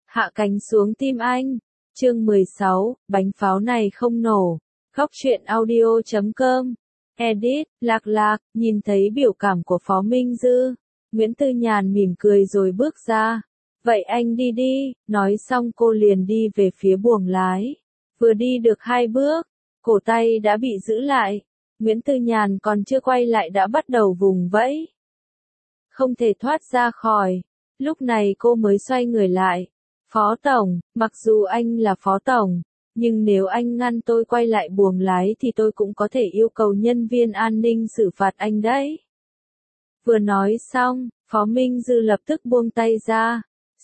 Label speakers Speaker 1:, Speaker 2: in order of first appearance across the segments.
Speaker 1: Hạ cánh xuống tim anh. Chương 16, bánh pháo này không nổ. Góc truyện audio.com. Edit, Lạc Lạc, nhìn thấy biểu cảm của Phó Minh Dư. Nguyễn Tư Nhàn mỉm cười rồi bước ra. Vậy anh đi đi, nói xong cô liền đi về phía buồng lái. Vừa đi được 2 bước, cổ tay đã bị giữ lại. Nguyễn Tư Nhàn còn chưa quay lại đã bắt đầu vùng vẫy. Không thể thoát ra khỏi. Lúc này cô mới xoay người lại. Phó Tổng, mặc dù anh là Phó Tổng, nhưng nếu anh ngăn tôi quay lại buồng lái thì tôi cũng có thể yêu cầu nhân viên an ninh xử phạt anh đấy. Vừa nói xong, Phó Minh Dư lập tức buông tay ra.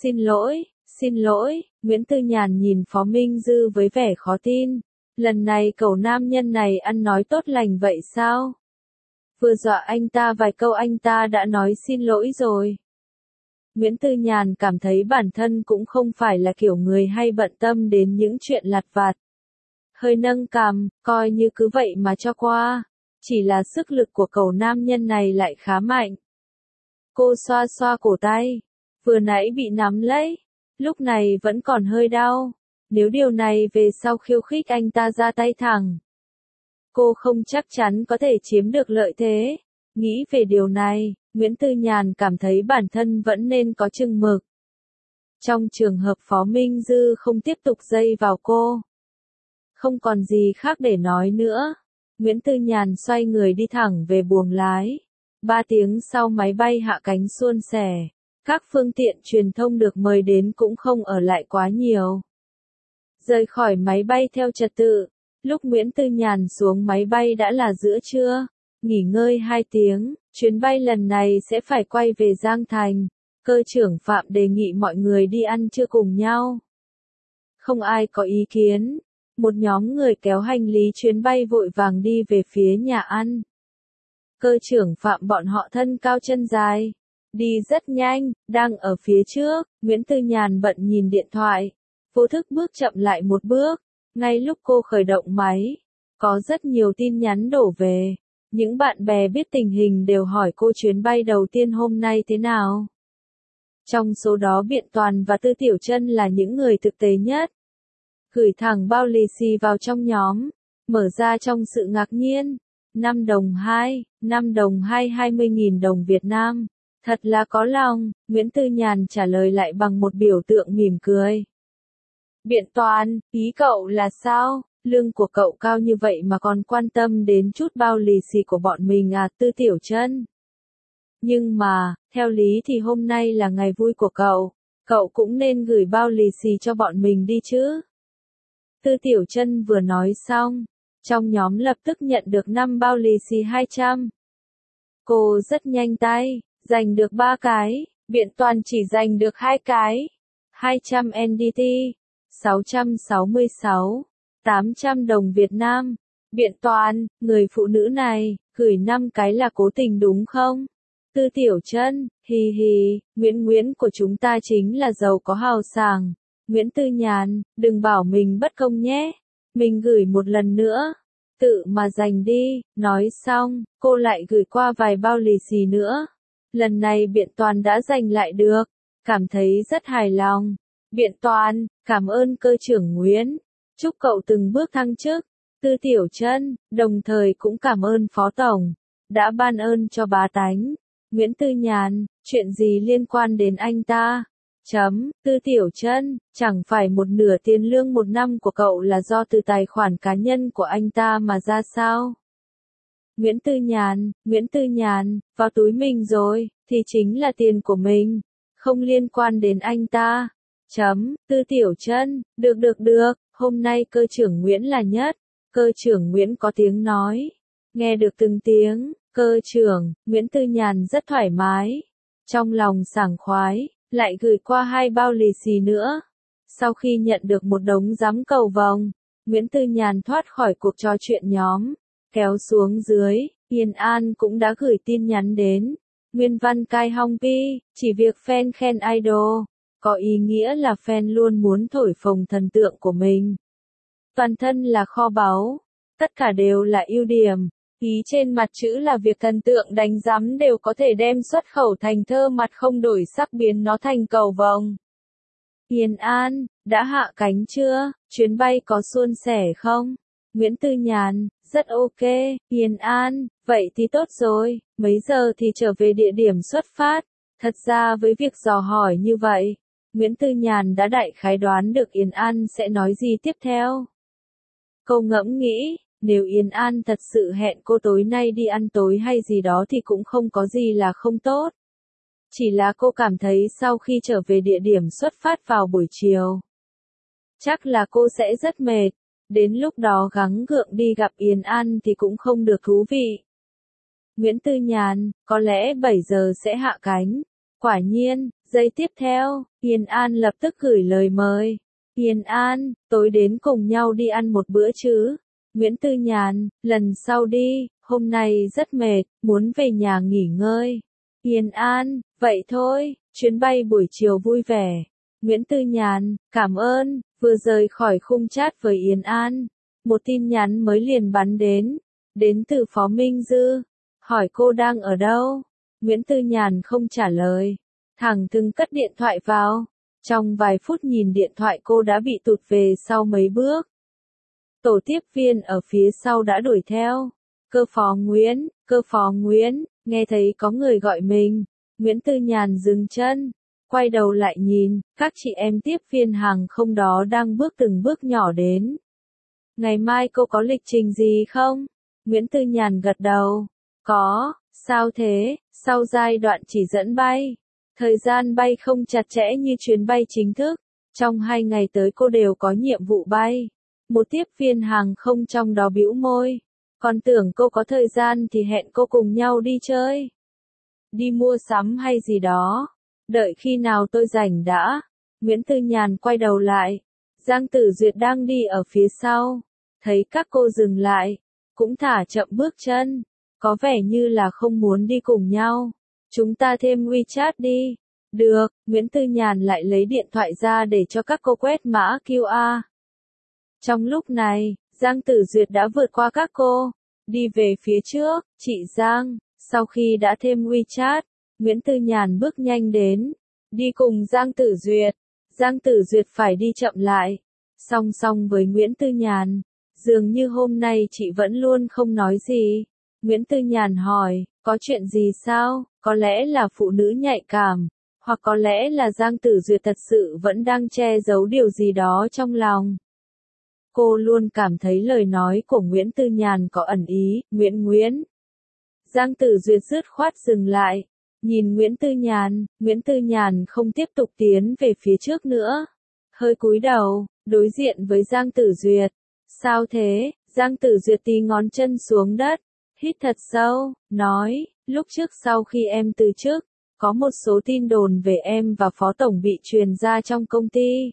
Speaker 1: Xin lỗi, Nguyễn Tư Nhàn nhìn Phó Minh Dư với vẻ khó tin. Lần này cậu nam nhân này ăn nói tốt lành vậy sao? Vừa dọa anh ta vài câu anh ta đã nói xin lỗi rồi. Nguyễn Tư Nhàn cảm thấy bản thân cũng không phải là kiểu người hay bận tâm đến những chuyện lặt vặt. Hơi nâng cằm, coi như cứ vậy mà cho qua. Chỉ là sức lực của cậu nam nhân này lại khá mạnh. Cô xoa xoa cổ tay. Vừa nãy bị nắm lấy. Lúc này vẫn còn hơi đau. Nếu điều này về sau khiêu khích anh ta ra tay thẳng, cô không chắc chắn có thể chiếm được lợi thế. Nghĩ về điều này, Nguyễn Tư Nhàn cảm thấy bản thân vẫn nên có chừng mực. Trong trường hợp Phó Minh Dư không tiếp tục dây vào cô, không còn gì khác để nói nữa. Nguyễn Tư Nhàn xoay người đi thẳng về buồng lái. 3 tiếng sau máy bay hạ cánh suôn sẻ. Các phương tiện truyền thông được mời đến cũng không ở lại quá nhiều. Rời khỏi máy bay theo trật tự. Lúc Nguyễn Tư Nhàn xuống máy bay đã là giữa trưa. Nghỉ ngơi 2 tiếng, chuyến bay lần này sẽ phải quay về Giang Thành. Cơ trưởng Phạm đề nghị mọi người đi ăn trưa cùng nhau. Không ai có ý kiến. Một nhóm người kéo hành lý chuyến bay vội vàng đi về phía nhà ăn. Cơ trưởng Phạm bọn họ thân cao chân dài. Đi rất nhanh, đang ở phía trước. Nguyễn Tư Nhàn bận nhìn điện thoại. Vô thức bước chậm lại một bước. Ngay lúc cô khởi động máy, có rất nhiều tin nhắn đổ về. Những bạn bè biết tình hình đều hỏi cô chuyến bay đầu tiên hôm nay thế nào. Trong số đó Biện Toàn và Tư Tiểu Chân là những người thực tế nhất. Gửi thẳng bao lì xì vào trong nhóm. Mở ra trong sự ngạc nhiên. 5 đồng 2, 20.000 đồng Việt Nam. Thật là có lòng, Nguyễn Tư Nhàn trả lời lại bằng một biểu tượng mỉm cười. Biện Toàn, ý cậu là sao? Lương của cậu cao như vậy mà còn quan tâm đến chút bao lì xì của bọn mình à? Tư Tiểu Chân. Nhưng mà, theo lý thì hôm nay là ngày vui của cậu. Cậu cũng nên gửi bao lì xì cho bọn mình đi chứ. Tư Tiểu Chân vừa nói xong, trong nhóm lập tức nhận được 5 bao lì xì 200. Cô rất nhanh tay, giành được 3 cái. Biện Toàn chỉ giành được 2 cái. 200 NDT. 666, 800 đồng Việt Nam. Biện Toàn, người phụ nữ này, gửi 5 cái là cố tình đúng không? Tư Tiểu Chân, hì hì, Nguyễn của chúng ta chính là giàu có hào sảng. Nguyễn Tư Nhàn, đừng bảo mình bất công nhé. Mình gửi một lần nữa. Tự mà giành đi. Nói xong, cô lại gửi qua vài bao lì xì nữa. Lần này Biện Toàn đã giành lại được. Cảm thấy rất hài lòng. Biện Toàn, cảm ơn cơ trưởng Nguyễn. Chúc cậu từng bước thăng chức. Tư Tiểu Chân, đồng thời cũng cảm ơn Phó Tổng. Đã ban ơn cho bá tánh. Nguyễn Tư Nhàn, chuyện gì liên quan đến anh ta? Tư Tiểu Chân, chẳng phải một nửa tiền lương 1 năm của cậu là do từ tài khoản cá nhân của anh ta mà ra sao? Nguyễn Tư Nhàn, vào túi mình rồi, thì chính là tiền của mình. Không liên quan đến anh ta. Tư Tiểu Chân, được, hôm nay cơ trưởng Nguyễn là nhất. Cơ trưởng Nguyễn có tiếng nói. Nghe được từng tiếng, cơ trưởng, Nguyễn Tư Nhàn rất thoải mái. Trong lòng sảng khoái, lại gửi qua 2 bao lì xì nữa. Sau khi nhận được một đống giám cầu vồng, Nguyễn Tư Nhàn thoát khỏi cuộc trò chuyện nhóm. Kéo xuống dưới, Yên An cũng đã gửi tin nhắn đến. Nguyên văn Cai Hong Pi, chỉ việc fan khen idol. Có ý nghĩa là fan luôn muốn thổi phồng thần tượng của mình. Toàn thân là kho báu. Tất cả đều là ưu điểm. Ý trên mặt chữ là việc thần tượng đánh giám đều có thể đem xuất khẩu thành thơ mặt không đổi sắc biến nó thành cầu vồng. Yên An, đã hạ cánh chưa? Chuyến bay có suôn sẻ không? Nguyễn Tư Nhàn, rất ok, Yên An, vậy thì tốt rồi, mấy giờ thì trở về địa điểm xuất phát? Thật ra với việc dò hỏi như vậy, Nguyễn Tư Nhàn đã đại khái đoán được Yên An sẽ nói gì tiếp theo. Cô ngẫm nghĩ, nếu Yên An thật sự hẹn cô tối nay đi ăn tối hay gì đó thì cũng không có gì là không tốt. Chỉ là cô cảm thấy sau khi trở về địa điểm xuất phát vào buổi chiều, chắc là cô sẽ rất mệt, đến lúc đó gắng gượng đi gặp Yên An thì cũng không được thú vị. Nguyễn Tư Nhàn, có lẽ 7 giờ sẽ hạ cánh. Quả nhiên, giây tiếp theo, Yên An lập tức gửi lời mời. Yên An, tối đến cùng nhau đi ăn một bữa chứ? Nguyễn Tư Nhàn, lần sau đi, hôm nay rất mệt, muốn về nhà nghỉ ngơi. Yên An, vậy thôi, chuyến bay buổi chiều vui vẻ. Nguyễn Tư Nhàn, cảm ơn, vừa rời khỏi khung chat với Yên An. Một tin nhắn mới liền bắn đến từ Phó Minh Dư. Hỏi cô đang ở đâu? Nguyễn Tư Nhàn không trả lời. Thẳng thừng cất điện thoại vào. Trong vài phút nhìn điện thoại cô đã bị tụt về sau mấy bước. Tổ tiếp viên ở phía sau đã đuổi theo. Cơ phó Nguyễn, nghe thấy có người gọi mình. Nguyễn Tư Nhàn dừng chân, quay đầu lại nhìn, các chị em tiếp viên hàng không đó đang bước từng bước nhỏ đến. Ngày mai cô có lịch trình gì không? Nguyễn Tư Nhàn gật đầu. Có, sao thế, sau giai đoạn chỉ dẫn bay. Thời gian bay không chặt chẽ như chuyến bay chính thức. Trong 2 ngày tới cô đều có nhiệm vụ bay. Một tiếp viên hàng không trong đó bĩu môi. Còn tưởng cô có thời gian thì hẹn cô cùng nhau đi chơi. Đi mua sắm hay gì đó. Đợi khi nào tôi rảnh đã. Nguyễn Tư Nhàn quay đầu lại. Giang Tử Duyệt đang đi ở phía sau. Thấy các cô dừng lại. Cũng thả chậm bước chân. Có vẻ như là không muốn đi cùng nhau. Chúng ta thêm WeChat đi. Được, Nguyễn Tư Nhàn lại lấy điện thoại ra để cho các cô quét mã QR. Trong lúc này, Giang Tử Duyệt đã vượt qua các cô. Đi về phía trước, chị Giang, sau khi đã thêm WeChat, Nguyễn Tư Nhàn bước nhanh đến. Đi cùng Giang Tử Duyệt. Giang Tử Duyệt phải đi chậm lại. Song song với Nguyễn Tư Nhàn. Dường như hôm nay chị vẫn luôn không nói gì. Nguyễn Tư Nhàn hỏi, có chuyện gì sao? Có lẽ là phụ nữ nhạy cảm. Hoặc có lẽ là Giang Tử Duyệt thật sự vẫn đang che giấu điều gì đó trong lòng. Cô luôn cảm thấy lời nói của Nguyễn Tư Nhàn có ẩn ý. Nguyễn. Giang Tử Duyệt dứt khoát dừng lại. Nhìn Nguyễn Tư Nhàn không tiếp tục tiến về phía trước nữa. Hơi cúi đầu, đối diện với Giang Tử Duyệt. Sao thế? Giang Tử Duyệt tí ngón chân xuống đất. Hít thật sâu, nói, lúc trước sau khi em từ chức, có một số tin đồn về em và Phó Tổng bị truyền ra trong công ty.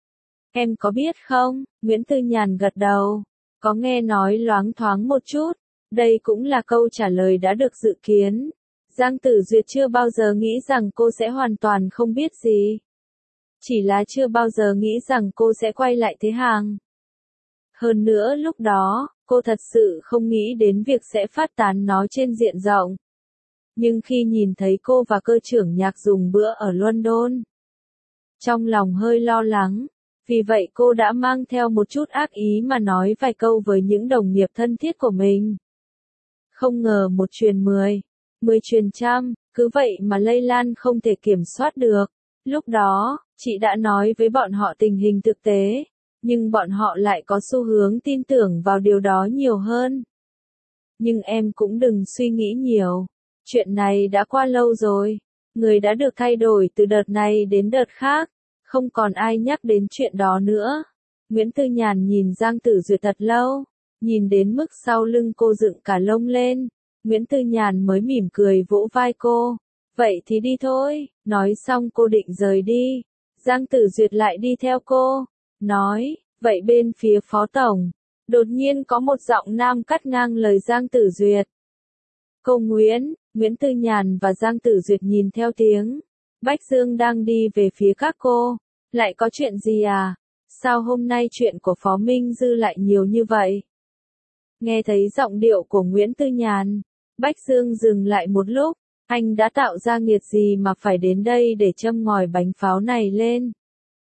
Speaker 1: Em có biết không? Nguyễn Tư Nhàn gật đầu. Có nghe nói loáng thoáng một chút. Đây cũng là câu trả lời đã được dự kiến. Giang Tử Duyệt chưa bao giờ nghĩ rằng cô sẽ hoàn toàn không biết gì. Chỉ là chưa bao giờ nghĩ rằng cô sẽ quay lại thế hàng. Hơn nữa lúc đó, cô thật sự không nghĩ đến việc sẽ phát tán nó trên diện rộng. Nhưng khi nhìn thấy cô và cơ trưởng Nhạc dùng bữa ở London, trong lòng hơi lo lắng, vì vậy cô đã mang theo một chút ác ý mà nói vài câu với những đồng nghiệp thân thiết của mình. Không ngờ một truyền 10 truyền trăm, cứ vậy mà lây lan không thể kiểm soát được. Lúc đó, chị đã nói với bọn họ tình hình thực tế, nhưng bọn họ lại có xu hướng tin tưởng vào điều đó nhiều hơn. Nhưng em cũng đừng suy nghĩ nhiều. Chuyện này đã qua lâu rồi. Người đã được thay đổi từ đợt này đến đợt khác. Không còn ai nhắc đến chuyện đó nữa. Nguyễn Tư Nhàn nhìn Giang Tử Duyệt thật lâu. Nhìn đến mức sau lưng cô dựng cả lông lên. Nguyễn Tư Nhàn mới mỉm cười vỗ vai cô. Vậy thì đi thôi. Nói xong cô định rời đi. Giang Tử Duyệt lại đi theo cô. Nói, vậy bên phía Phó Tổng. Đột nhiên có một giọng nam cắt ngang lời Giang Tử Duyệt. Cô Nguyễn Tư Nhàn và Giang Tử Duyệt nhìn theo tiếng. Bách Dương đang đi về phía các cô. Lại có chuyện gì à? Sao hôm nay chuyện của Phó Minh Dư lại nhiều như vậy? Nghe thấy giọng điệu của Nguyễn Tư Nhàn, Bách Dương dừng lại một lúc. Anh đã tạo ra nghiệt gì mà phải đến đây để châm ngòi bánh pháo này lên?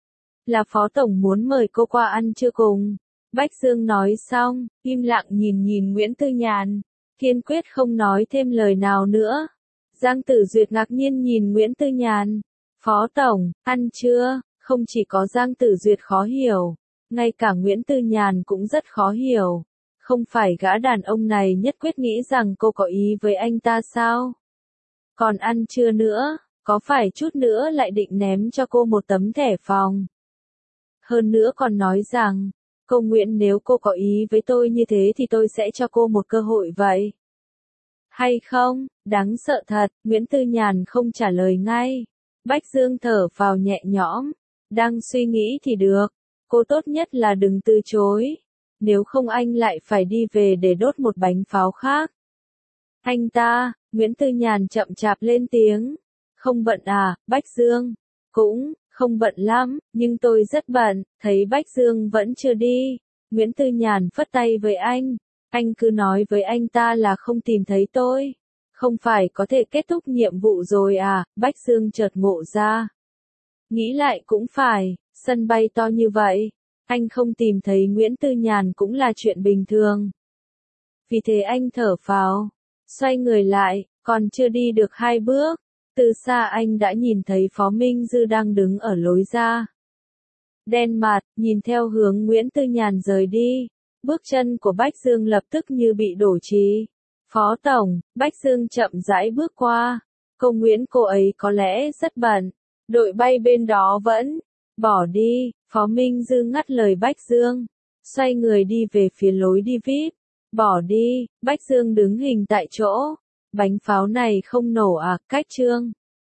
Speaker 1: là Phó Tổng muốn mời cô qua ăn trưa cùng. Bách Dương nói xong, im lặng nhìn Nguyễn Tư Nhàn, kiên quyết không nói thêm lời nào nữa. Giang Tử Duyệt ngạc nhiên nhìn Nguyễn Tư Nhàn. Phó Tổng, ăn trưa, không chỉ có Giang Tử Duyệt khó hiểu, ngay cả Nguyễn Tư Nhàn cũng rất khó hiểu. Không phải gã đàn ông này nhất quyết nghĩ rằng cô có ý với anh ta sao? Còn ăn trưa nữa, có phải chút nữa lại định ném cho cô một tấm thẻ phòng? Hơn nữa còn nói rằng, cô Nguyễn nếu cô có ý với tôi như thế thì tôi sẽ cho cô một cơ hội vậy. Hay không, đáng sợ thật, Nguyễn Tư Nhàn không trả lời ngay. Bách Dương thở phào nhẹ nhõm, đang suy nghĩ thì được, cô tốt nhất là đừng từ chối, nếu không anh lại phải đi về để đốt một bánh pháo khác. Anh ta, Nguyễn Tư Nhàn chậm chạp lên tiếng, không bận à, Bách Dương, cũng, không bận lắm, nhưng tôi rất bận, thấy Bách Dương vẫn chưa đi, Nguyễn Tư Nhàn phất tay với anh cứ nói với anh ta là không tìm thấy tôi. Không phải có thể kết thúc nhiệm vụ rồi à, Bách Dương chợt ngộ ra. Nghĩ lại cũng phải, sân bay to như vậy, anh không tìm thấy Nguyễn Tư Nhàn cũng là chuyện bình thường. Vì thế anh thở phào, xoay người lại, còn chưa đi được 2 bước, từ xa anh đã nhìn thấy Phó Minh Dư đang đứng ở lối ra. Đen mặt, nhìn theo hướng Nguyễn Tư Nhàn rời đi, bước chân của Bách Dương lập tức như bị đổ trì. Phó Tổng, Bách Dương chậm rãi bước qua. Cô Nguyễn cô ấy có lẽ rất bận. Đội bay bên đó vẫn. Bỏ đi, Phó Minh Dư ngắt lời Bách Dương. Xoay người đi về phía lối đi VIP. Bỏ đi, Bách Dương đứng hình tại chỗ. Bánh pháo này không nổ à, cách chương.